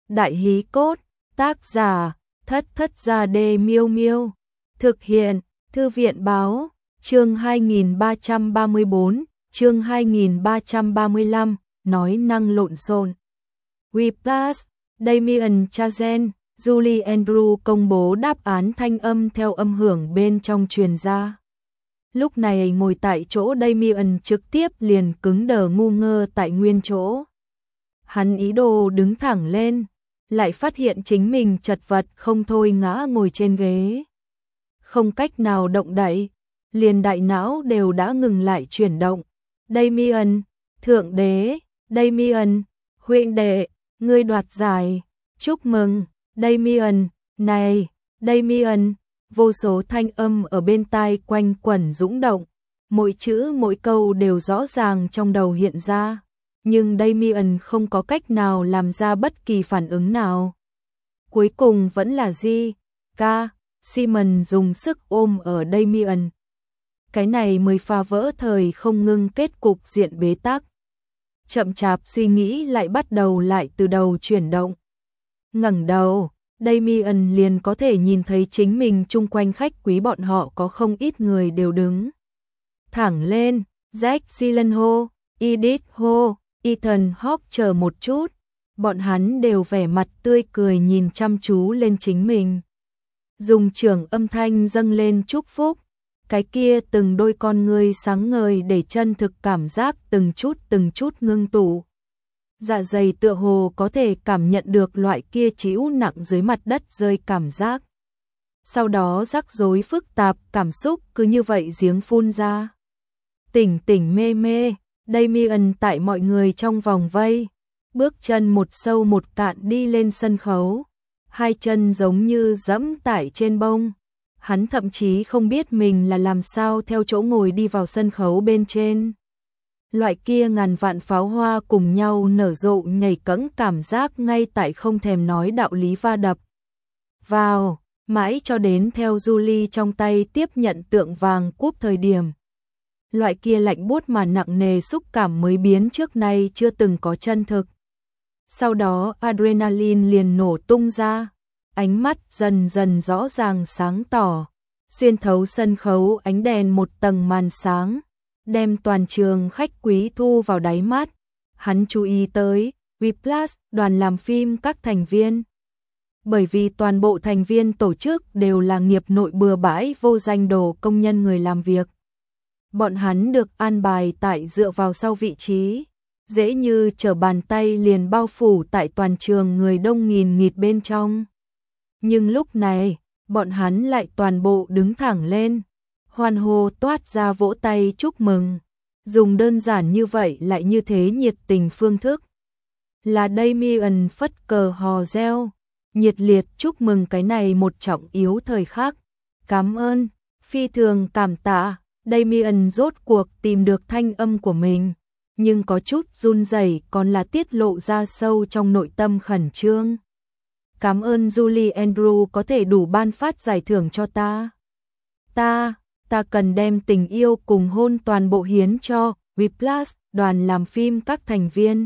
Đại hí cốt, tác giả, Thất Thất Gia Đê Miêu Miêu. Thực hiện, Thư viện báo, chương 2334, chương 2335, nói năng lộn xộn. Whiplash, Damien Chazelle, Julie Andrew công bố đáp án thanh âm theo âm hưởng bên trong truyền ra. Lúc này ngồi tại chỗ Damien trực tiếp liền cứng đờ ngu ngơ tại nguyên chỗ. Hắn ý đồ đứng thẳng lên, lại phát hiện chính mình chật vật không thôi ngã ngồi trên ghế. Không cách nào động đậy, liền đại não đều đã ngừng lại chuyển động. Damien, thượng đế, Damien, huynh đệ, ngươi đoạt giải, chúc mừng, Damien, này, Damien, vô số thanh âm ở bên tai quanh quẩn dũng động, mỗi chữ mỗi câu đều rõ ràng trong đầu hiện ra, nhưng Damien không có cách nào làm ra bất kỳ phản ứng nào. Cuối cùng vẫn là J.K. Simon dùng sức ôm ở Damien. Cái này mới phá vỡ thời không ngưng kết cục diện bế tắc. Chậm chạp suy nghĩ lại bắt đầu lại từ đầu chuyển động. Ngẩng đầu, Damien liền có thể nhìn thấy chính mình chung quanh khách quý bọn họ có không ít người đều đứng thẳng lên. Jack Gyllenhaal, Edith Ho, Ethan Hawke chờ một chút, bọn hắn đều vẻ mặt tươi cười nhìn chăm chú lên chính mình. Dùng trưởng âm thanh dâng lên chúc phúc, cái kia từng đôi con ngươi sáng ngời để chân thực cảm giác từng chút ngưng tụ. Dạ dày tựa hồ có thể cảm nhận được loại kia chịu nặng dưới mặt đất rơi cảm giác. Sau đó rắc rối phức tạp cảm xúc cứ như vậy giếng phun ra. Tỉnh tỉnh mê mê, Damien tại mọi người trong vòng vây, bước chân một sâu một cạn đi lên sân khấu, hai chân giống như dẫm tải trên bông. Hắn thậm chí không biết mình là làm sao theo chỗ ngồi đi vào sân khấu bên trên. Loại kia ngàn vạn pháo hoa cùng nhau nở rộ nhảy cẫng cảm giác ngay tại không thèm nói đạo lý va đập vào, mãi cho đến theo Julie trong tay tiếp nhận tượng vàng cúp thời điểm. Loại kia lạnh buốt mà nặng nề xúc cảm mới biến trước nay chưa từng có chân thực. Sau đó adrenaline liền nổ tung ra, ánh mắt dần dần rõ ràng sáng tỏ, xuyên thấu sân khấu ánh đèn một tầng màn sáng, đem toàn trường khách quý thu vào đáy mắt. Hắn chú ý tới Whiplash đoàn làm phim các thành viên. Bởi vì toàn bộ thành viên tổ chức đều là nghiệp nội bừa bãi vô danh đồ công nhân người làm việc. Bọn hắn được an bài tại dựa vào sau vị trí, dễ như trở bàn tay liền bao phủ tại toàn trường người đông nghìn nghịt bên trong. Nhưng lúc này, bọn hắn lại toàn bộ đứng thẳng lên, hoan hô toát ra vỗ tay chúc mừng. Dùng đơn giản như vậy lại như thế nhiệt tình phương thức. Là Damien phất cờ hò reo, nhiệt liệt chúc mừng cái này một trọng yếu thời khắc. Cảm ơn, phi thường cảm tạ, Damien rốt cuộc tìm được thanh âm của mình, nhưng có chút run rẩy còn là tiết lộ ra sâu trong nội tâm khẩn trương. Cảm ơn Julie Andrew có thể đủ ban phát giải thưởng cho ta. Ta cần đem tình yêu cùng hôn toàn bộ hiến cho Whiplash đoàn làm phim các thành viên.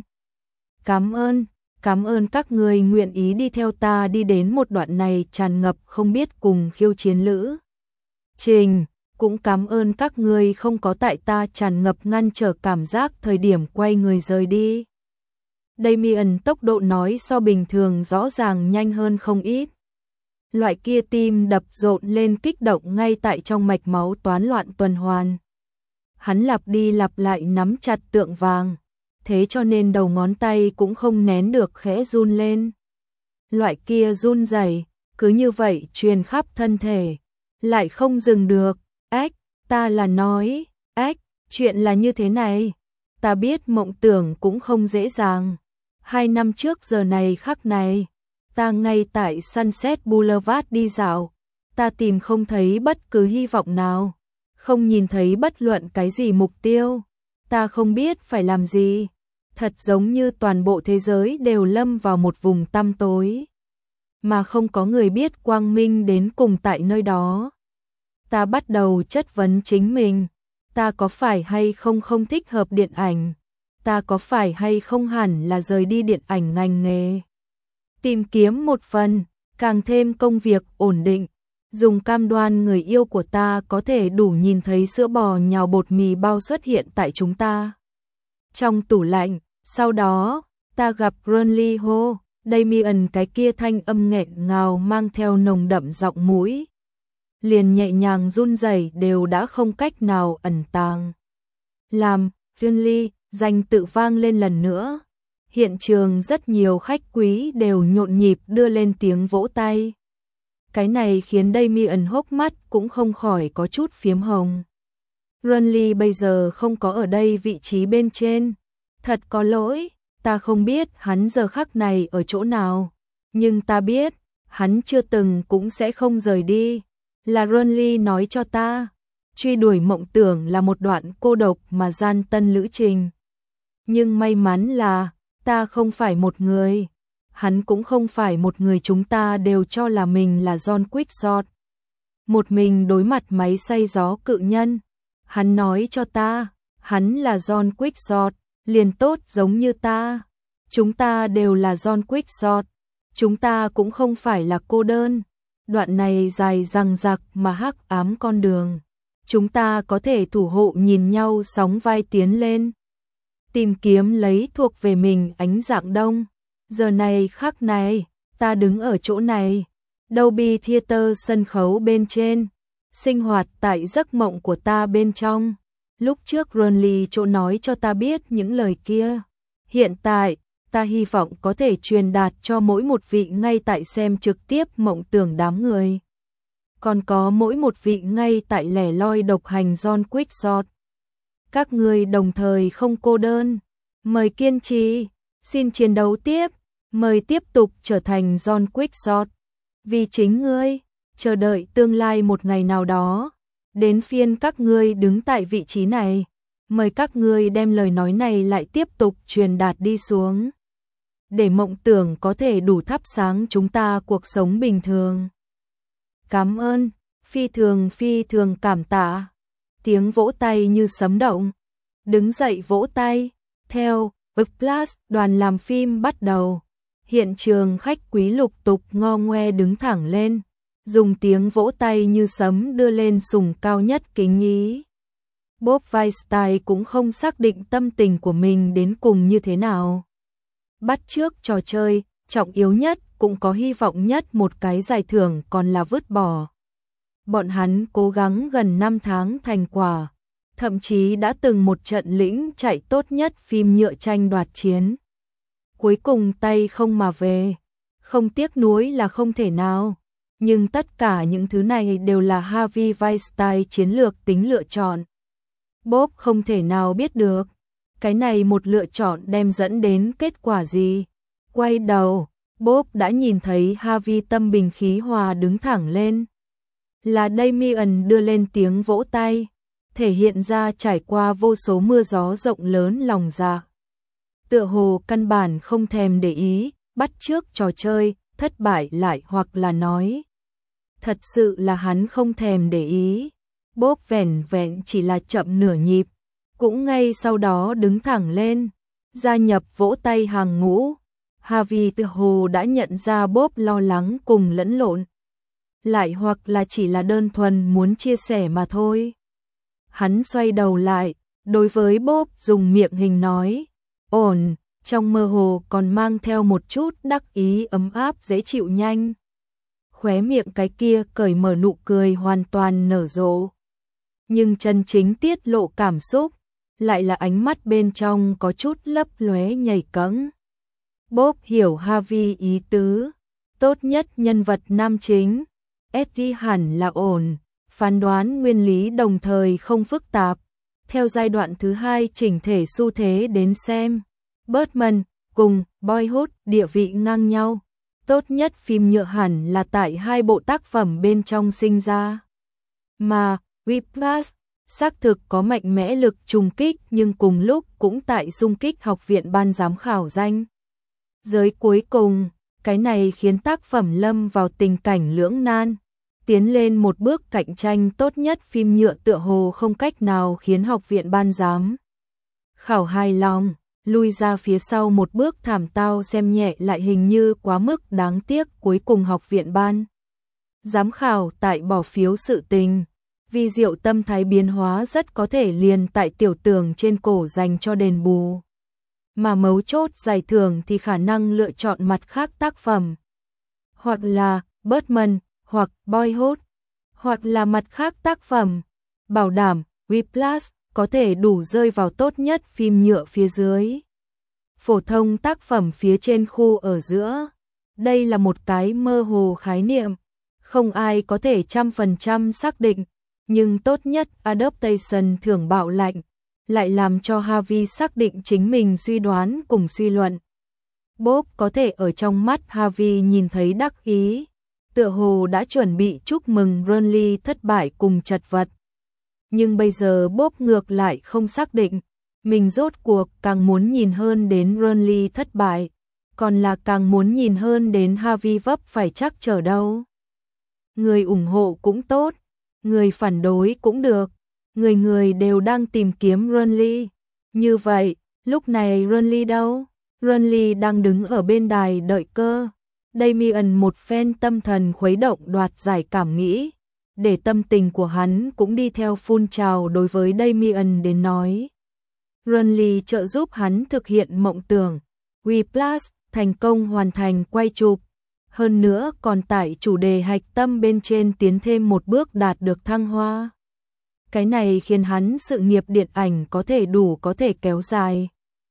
Cảm ơn các người nguyện ý đi theo ta đi đến một đoạn này tràn ngập không biết cùng khiêu chiến lữ trình. Cũng cảm ơn các người không có tại ta tràn ngập ngăn trở cảm giác thời điểm quay người rời đi. Damien tốc độ nói so bình thường rõ ràng nhanh hơn không ít. Loại kia tim đập rộn lên kích động ngay tại trong mạch máu toán loạn tuần hoàn. Hắn lặp đi lặp lại nắm chặt tượng vàng, thế cho nên đầu ngón tay cũng không nén được khẽ run lên. Loại kia run rẩy cứ như vậy truyền khắp thân thể, lại không dừng được. Ta là nói, chuyện là như thế này. Ta biết mộng tưởng cũng không dễ dàng. 2 năm trước giờ này khắc này, ta ngay tại Sunset Boulevard đi dạo. Ta tìm không thấy bất cứ hy vọng nào, không nhìn thấy bất luận cái gì mục tiêu. Ta không biết phải làm gì. Thật giống như toàn bộ thế giới đều lâm vào một vùng tăm tối, mà không có người biết quang minh đến cùng tại nơi đó. Ta bắt đầu chất vấn chính mình, ta có phải hay không không thích hợp điện ảnh, ta có phải hay không hẳn là rời đi điện ảnh ngành nghề. Tìm kiếm một phần, càng thêm công việc ổn định, dùng cam đoan người yêu của ta có thể đủ nhìn thấy sữa bò nhào bột mì bao xuất hiện tại chúng ta trong tủ lạnh. Sau đó, ta gặp Burnley Ho, Damien, cái kia thanh âm nghẹn ngào mang theo nồng đậm giọng mũi liền nhẹ nhàng run rẩy đều đã không cách nào ẩn tàng. Làm Burnley danh tự vang lên lần nữa. Hiện trường rất nhiều khách quý đều nhộn nhịp đưa lên tiếng vỗ tay. Cái này khiến Damien hốc mắt cũng không khỏi có chút phiếm hồng. Burnley bây giờ không có ở đây vị trí bên trên. Thật có lỗi, ta không biết hắn giờ khắc này ở chỗ nào. Nhưng ta biết, hắn chưa từng cũng sẽ không rời đi. Là Burnley nói cho ta. Truy đuổi mộng tưởng là một đoạn cô độc mà gian tân lữ trình. Nhưng may mắn là, ta không phải một người. Hắn cũng không phải một người, chúng ta đều cho là mình là John Quixote. Một mình đối mặt máy xay gió cự nhân. Hắn nói cho ta, hắn là John Quixote, liền tốt giống như ta. Chúng ta đều là John Quixote, chúng ta cũng không phải là cô đơn. Đoạn này dài dằng dặc mà hắc ám con đường. Chúng ta có thể thủ hộ nhìn nhau sóng vai tiến lên. Tìm kiếm lấy thuộc về mình ánh dạng đông. Giờ này khắc này, ta đứng ở chỗ này. Dolby Theater sân khấu bên trên. Sinh hoạt tại giấc mộng của ta bên trong. Lúc trước Burnley chỗ nói cho ta biết những lời kia. Hiện tại, ta hy vọng có thể truyền đạt cho mỗi một vị ngay tại xem trực tiếp mộng tưởng đám người. Còn có mỗi một vị ngay tại lẻ loi độc hành John Quixote. Các người đồng thời không cô đơn. Mời kiên trì, xin chiến đấu tiếp, mời tiếp tục trở thành John Quixote. Vì chính ngươi, chờ đợi tương lai một ngày nào đó. Đến phiên các ngươi đứng tại vị trí này. Mời các ngươi đem lời nói này lại tiếp tục truyền đạt đi xuống. Để mộng tưởng có thể đủ thắp sáng chúng ta cuộc sống bình thường. Cảm ơn, phi thường cảm tạ. Tiếng vỗ tay như sấm động. Đứng dậy vỗ tay. Theo, Plus, đoàn làm phim bắt đầu. Hiện trường khách quý lục tục ngo ngoe đứng thẳng lên. Dùng tiếng vỗ tay như sấm đưa lên sùng cao nhất kính ý. Bob Weinstein cũng không xác định tâm tình của mình đến cùng như thế nào. Bắt chước trò chơi, trọng yếu nhất cũng có hy vọng nhất một cái giải thưởng còn là vứt bỏ. Bọn hắn cố gắng gần 5 tháng thành quả, thậm chí đã từng một trận lĩnh chạy tốt nhất phim nhựa tranh đoạt chiến. Cuối cùng tay không mà về, không tiếc nuối là không thể nào. Nhưng tất cả những thứ này đều là Harvey Weinstein chiến lược tính lựa chọn. Bob không thể nào biết được, cái này một lựa chọn đem dẫn đến kết quả gì. Quay đầu, Bob đã nhìn thấy Harvey tâm bình khí hòa đứng thẳng lên. Là Damien đưa lên tiếng vỗ tay, thể hiện ra trải qua vô số mưa gió rộng lớn lòng dạ. Tựa hồ căn bản không thèm để ý, bắt chước trò chơi, thất bại lại hoặc là nói. Thật sự là hắn không thèm để ý. Bob vẻn vẹn chỉ là chậm nửa nhịp, cũng ngay sau đó đứng thẳng lên, gia nhập vỗ tay hàng ngũ. Harvey tựa hồ đã nhận ra Bob lo lắng cùng lẫn lộn, lại hoặc là chỉ là đơn thuần muốn chia sẻ mà thôi. Hắn xoay đầu lại, đối với Bob dùng miệng hình nói, ổn, trong mơ hồ còn mang theo một chút đắc ý ấm áp dễ chịu nhanh. Khóe miệng cái kia cởi mở nụ cười hoàn toàn nở rộ. Nhưng chân chính tiết lộ cảm xúc, lại là ánh mắt bên trong có chút lấp lóe nhảy cẫng. Bob hiểu Harvey ý tứ, tốt nhất nhân vật nam chính, Eddie hẳn là ổn, phán đoán nguyên lý đồng thời không phức tạp. Theo giai đoạn thứ 2 chỉnh thể xu thế đến xem, Birdman cùng Boyhood địa vị ngang nhau. Tốt nhất phim nhựa hẳn là tại 2 bộ tác phẩm bên trong sinh ra. Mà Whiplash xác thực có mạnh mẽ lực trùng kích nhưng cùng lúc cũng tại xung kích học viện ban giám khảo danh giới cuối cùng. Cái này khiến tác phẩm lâm vào tình cảnh lưỡng nan. Tiến lên một bước cạnh tranh tốt nhất phim nhựa tựa hồ không cách nào khiến học viện ban giám khảo hài lòng. lui ra phía sau một bước thảm tao xem nhẹ lại hình như quá mức đáng tiếc cuối cùng học viện ban. Giám khảo tại bỏ phiếu sự tình, vì diệu tâm thái biến hóa rất có thể liền tại tiểu tưởng trên cổ dành cho đền bù. Mà mấu chốt giải thưởng thì khả năng lựa chọn mặt khác tác phẩm. Hoặc là Birdman, hoặc Boyhood, hoặc là mặt khác tác phẩm. Bảo đảm, Whiplash có thể đủ rơi vào tốt nhất phim nhựa phía dưới. Phổ thông tác phẩm phía trên khu ở giữa. Đây là một cái mơ hồ khái niệm. Không ai có thể 100% xác định. Nhưng tốt nhất adaptation thưởng bạo lạnh. Lại làm cho Harvey xác định chính mình suy đoán cùng suy luận. Bob có thể ở trong mắt Harvey nhìn thấy đắc ý. Tựa hồ đã chuẩn bị chúc mừng Burnley thất bại cùng chật vật. Nhưng bây giờ Bob ngược lại không xác định. Mình rốt cuộc càng muốn nhìn hơn đến Burnley thất bại. Còn là càng muốn nhìn hơn đến Harvey vấp phải chắc trở đâu. Người ủng hộ cũng tốt. Người phản đối cũng được. Người đều đang tìm kiếm Burnley. Như vậy, lúc này Burnley đâu? Burnley đang đứng ở bên đài đợi cơ. Damien một phen tâm thần khuấy động đoạt giải cảm nghĩ. Để tâm tình của hắn cũng đi theo phun trào đối với Damien đến nói. Burnley trợ giúp hắn thực hiện mộng tưởng. Whiplash thành công hoàn thành quay chụp. Hơn nữa còn tại chủ đề hạch tâm bên trên tiến thêm một bước đạt được thăng hoa. Cái này khiến hắn sự nghiệp điện ảnh có thể kéo dài.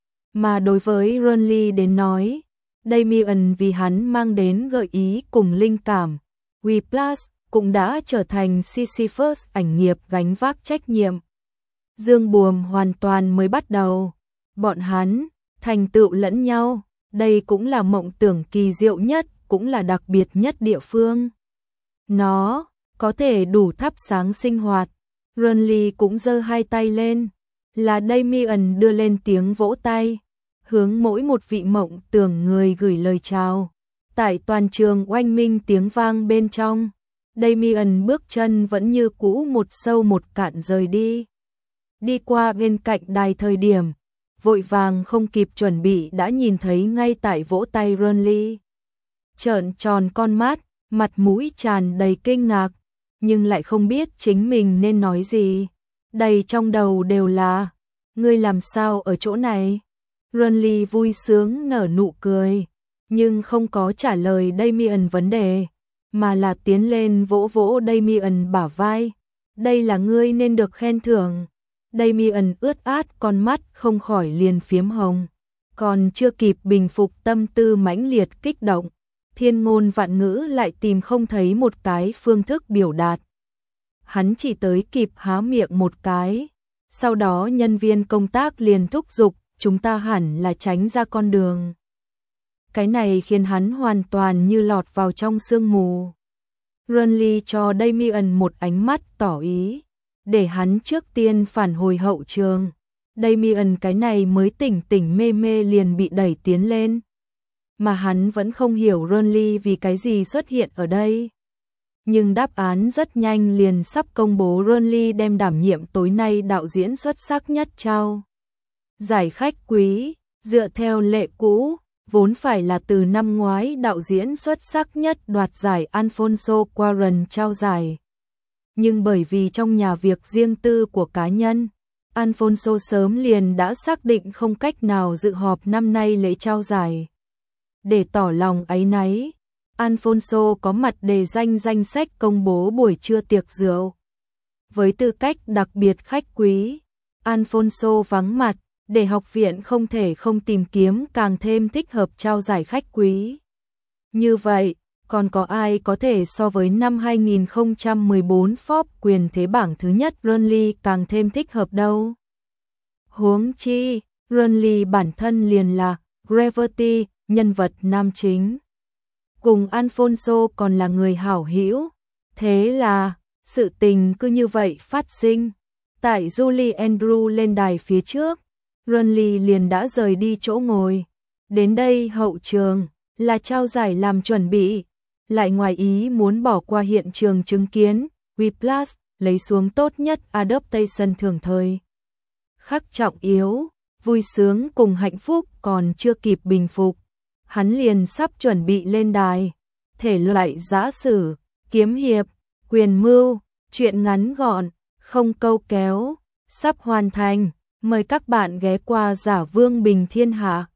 Mà đối với Burnley đến nói, Damien vì hắn mang đến gợi ý cùng linh cảm. Whiplash cũng đã trở thành Sisyphus ảnh nghiệp gánh vác trách nhiệm. Dương buồm hoàn toàn mới bắt đầu. Bọn hắn thành tựu lẫn nhau. Đây cũng là mộng tưởng kỳ diệu nhất, cũng là đặc biệt nhất địa phương. Nó có thể đủ thắp sáng sinh hoạt. Burnley cũng giơ hai tay lên. Là Damien đưa lên tiếng vỗ tay. Hướng mỗi một vị mộng tưởng người gửi lời chào. Tại toàn trường oanh minh tiếng vang bên trong. Damien bước chân vẫn như cũ một sâu một cạn rời đi. Đi qua bên cạnh đài thời điểm. Vội vàng không kịp chuẩn bị đã nhìn thấy ngay tại vỗ tay Burnley. Trợn tròn con mắt, mặt mũi tràn đầy kinh ngạc. Nhưng lại không biết chính mình nên nói gì. Đầy trong đầu đều là, ngươi làm sao ở chỗ này? Burnley vui sướng nở nụ cười, nhưng không có trả lời Damien vấn đề, mà là tiến lên vỗ vỗ Damien bả vai. Đây là ngươi nên được khen thưởng. Damien ướt át con mắt không khỏi liền phiếm hồng. Còn chưa kịp bình phục tâm tư mãnh liệt kích động. Thiên ngôn vạn ngữ lại tìm không thấy một cái phương thức biểu đạt. Hắn chỉ tới kịp há miệng một cái. Sau đó nhân viên công tác liền thúc giục, chúng ta hẳn là tránh ra con đường. Cái này khiến hắn hoàn toàn như lọt vào trong sương mù. Burnley cho Damien một ánh mắt tỏ ý, để hắn trước tiên phản hồi hậu trường. Damien cái này mới tỉnh mê mê liền bị đẩy tiến lên. Mà hắn vẫn không hiểu Burnley vì cái gì xuất hiện ở đây. Nhưng đáp án rất nhanh liền sắp công bố. Burnley đem đảm nhiệm tối nay đạo diễn xuất sắc nhất trao giải khách quý. Dựa theo lệ cũ, vốn phải là từ năm ngoái đạo diễn xuất sắc nhất đoạt giải Alfonso Cuarón trao giải. Nhưng bởi vì trong nhà việc riêng tư của cá nhân, Alfonso sớm liền đã xác định không cách nào dự họp năm nay lễ trao giải. Để tỏ lòng áy náy, Alfonso có mặt đề danh sách công bố buổi trưa tiệc rượu. Với tư cách đặc biệt khách quý, Alfonso vắng mặt, để học viện không thể không tìm kiếm càng thêm thích hợp trao giải khách quý. Như vậy, còn có ai có thể so với năm 2014 Forbes quyền thế bảng thứ nhất Burnley càng thêm thích hợp đâu? Huống chi, Burnley bản thân liền là Gravity, nhân vật nam chính. Cùng Alfonso còn là người hảo hữu. Thế là, sự tình cứ như vậy phát sinh. Tại Julie Andrew lên đài phía trước, Burnley liền đã rời đi chỗ ngồi. Đến đây hậu trường, là trao giải làm chuẩn bị. Lại ngoài ý muốn bỏ qua hiện trường chứng kiến, Whiplash lấy xuống tốt nhất adaptation thường thời. Khắc trọng yếu, vui sướng cùng hạnh phúc còn chưa kịp bình phục, hắn liền sắp chuẩn bị lên đài. Thể loại giã sử, kiếm hiệp, quyền mưu, truyện ngắn gọn, không câu kéo, sắp hoàn thành. Mời các bạn ghé qua Giả Vương Bình Thiên Hạ.